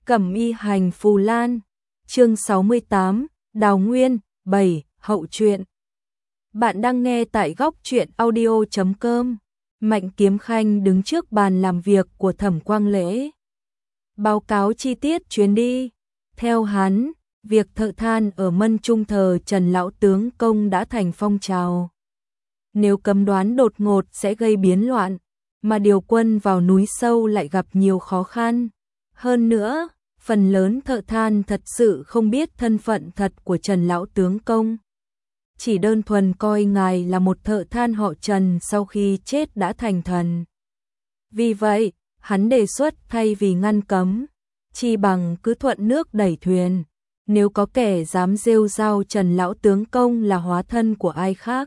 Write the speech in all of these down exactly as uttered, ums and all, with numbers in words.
Cẩm y hành phù lan, chương sáu mươi tám, Đào Nguyên, bảy, hậu truyện. Bạn đang nghe tại góc truyện audio chấm com. Mạnh Kiếm Khanh đứng trước bàn làm việc của Thẩm Quang Lễ. Báo cáo chi tiết chuyến đi. Theo hắn, việc thợ than ở Mân Trung thờ Trần Lão Tướng Công đã thành phong trào. Nếu cấm đoán đột ngột sẽ gây biến loạn, mà điều quân vào núi sâu lại gặp nhiều khó khăn. Hơn nữa, phần lớn thợ than thật sự không biết thân phận thật của Trần Lão Tướng Công. Chỉ đơn thuần coi ngài là một thợ than họ Trần sau khi chết đã thành thần. Vì vậy, hắn đề xuất thay vì ngăn cấm, chi bằng cứ thuận nước đẩy thuyền. Nếu có kẻ dám rêu rao Trần Lão Tướng Công là hóa thân của ai khác,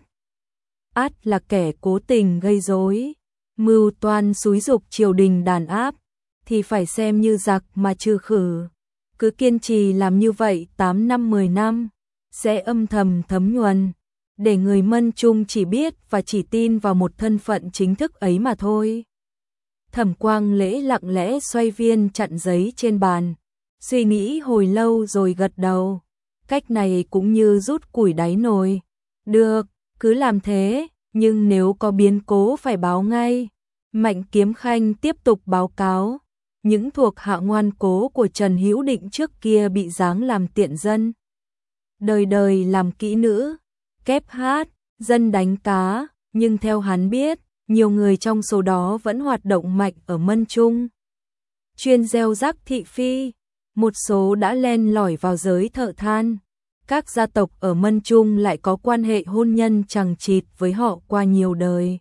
ắt là kẻ cố tình gây rối, mưu toan xúi giục triều đình đàn áp, thì phải xem như giặc mà trừ khử. Cứ kiên trì làm như vậy tám năm mười năm, sẽ âm thầm thấm nhuần, để người Mân Trung chỉ biết và chỉ tin vào một thân phận chính thức ấy mà thôi. Thẩm Quang Lễ lặng lẽ xoay viên chặn giấy trên bàn, suy nghĩ hồi lâu rồi gật đầu. Cách này cũng như rút củi đáy nồi. Được, cứ làm thế, nhưng nếu có biến cố phải báo ngay. Mạnh Kiếm Khanh tiếp tục báo cáo. Những thuộc hạ ngoan cố của Trần Hữu Định trước kia bị giáng làm tiện dân, đời đời làm kỹ nữ, kép hát, dân đánh cá, nhưng theo hắn biết, nhiều người trong số đó vẫn hoạt động mạnh ở Mân Trung. Chuyên gieo rắc thị phi, một số đã len lỏi vào giới thợ than. Các gia tộc ở Mân Trung lại có quan hệ hôn nhân chằng chịt với họ qua nhiều đời.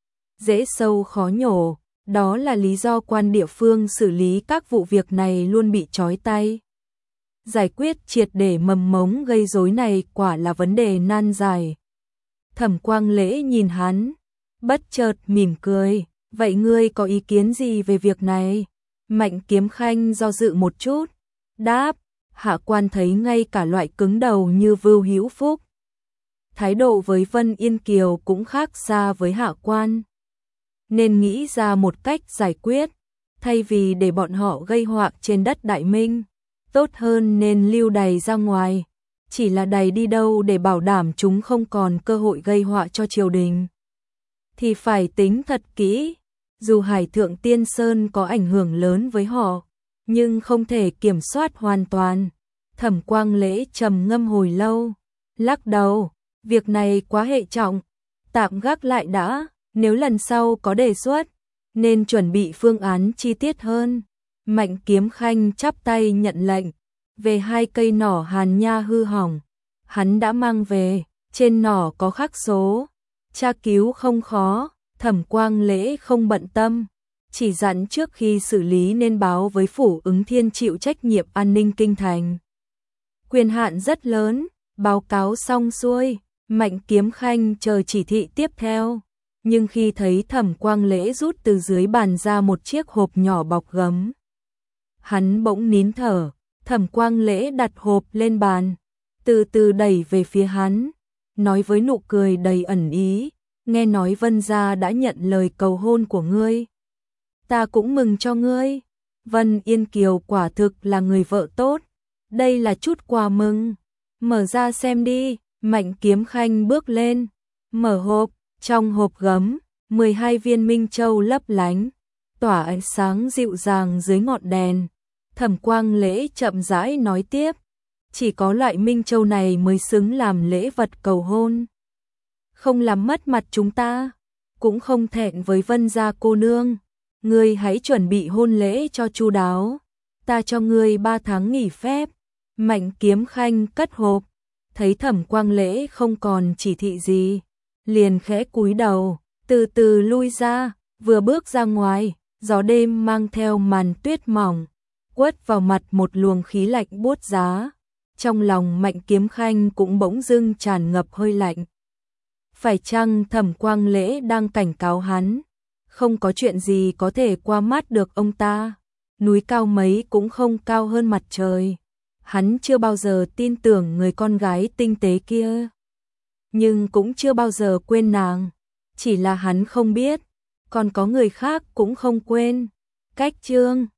Dễ sâu khó nhổ. Đó là lý do quan địa phương xử lý các vụ việc này luôn bị trói tay. Giải quyết triệt để mầm mống gây rối này quả là vấn đề nan giải. Thẩm Quang Lễ nhìn hắn, bất chợt mỉm cười. Vậy ngươi có ý kiến gì về việc này? Mạnh Kiếm Khanh do dự một chút, đáp, hạ quan thấy ngay cả loại cứng đầu như Vưu Hữu Phúc, thái độ với Vân Yên Kiều cũng khác xa với hạ quan. Nên nghĩ ra một cách giải quyết, thay vì để bọn họ gây họa trên đất Đại Minh, tốt hơn nên lưu đày ra ngoài, chỉ là đày đi đâu để bảo đảm chúng không còn cơ hội gây họa cho triều đình. Thì phải tính thật kỹ, dù Hải Thượng Tiên Sơn có ảnh hưởng lớn với họ, nhưng không thể kiểm soát hoàn toàn. Thẩm Quang Lễ trầm ngâm hồi lâu, lắc đầu, việc này quá hệ trọng, tạm gác lại đã. Nếu lần sau có đề xuất, nên chuẩn bị phương án chi tiết hơn. Mạnh Kiếm Khanh chắp tay nhận lệnh. Về hai cây nỏ hàn nha hư hỏng, hắn đã mang về, trên nỏ có khắc số. Tra cứu không khó, Thẩm Quang Lễ không bận tâm, chỉ dặn trước khi xử lý nên báo với Phủ Ứng Thiên chịu trách nhiệm an ninh kinh thành. Quyền hạn rất lớn, báo cáo xong xuôi, Mạnh Kiếm Khanh chờ chỉ thị tiếp theo. Nhưng khi thấy Thẩm Quang Lễ rút từ dưới bàn ra một chiếc hộp nhỏ bọc gấm, hắn bỗng nín thở. Thẩm Quang Lễ đặt hộp lên bàn, từ từ đẩy về phía hắn, nói với nụ cười đầy ẩn ý, nghe nói Vân gia đã nhận lời cầu hôn của ngươi. Ta cũng mừng cho ngươi. Vân Yên Kiều quả thực là người vợ tốt, đây là chút quà mừng. Mở ra xem đi. Mạnh Kiếm Khanh bước lên, mở hộp. Trong hộp gấm, mười hai viên minh châu lấp lánh, tỏa ánh sáng dịu dàng dưới ngọn đèn. Thẩm Quang Lễ chậm rãi nói tiếp, chỉ có loại minh châu này mới xứng làm lễ vật cầu hôn. Không làm mất mặt chúng ta, cũng không thẹn với Vân gia cô nương. Ngươi hãy chuẩn bị hôn lễ cho chu đáo, ta cho ngươi ba tháng nghỉ phép. Mạnh Kiếm Khanh cất hộp, thấy Thẩm Quang Lễ không còn chỉ thị gì, liền khẽ cúi đầu, từ từ lui ra. Vừa bước ra ngoài, gió đêm mang theo màn tuyết mỏng, quất vào mặt một luồng khí lạnh buốt giá. Trong lòng Mạnh Kiếm Khanh cũng bỗng dưng tràn ngập hơi lạnh. Phải chăng Thẩm Quang Lễ đang cảnh cáo hắn? Không có chuyện gì có thể qua mắt được ông ta. Núi cao mấy cũng không cao hơn mặt trời. Hắn chưa bao giờ tin tưởng người con gái tinh tế kia, nhưng cũng chưa bao giờ quên nàng. Chỉ là hắn không biết, còn có người khác cũng không quên. Cách chương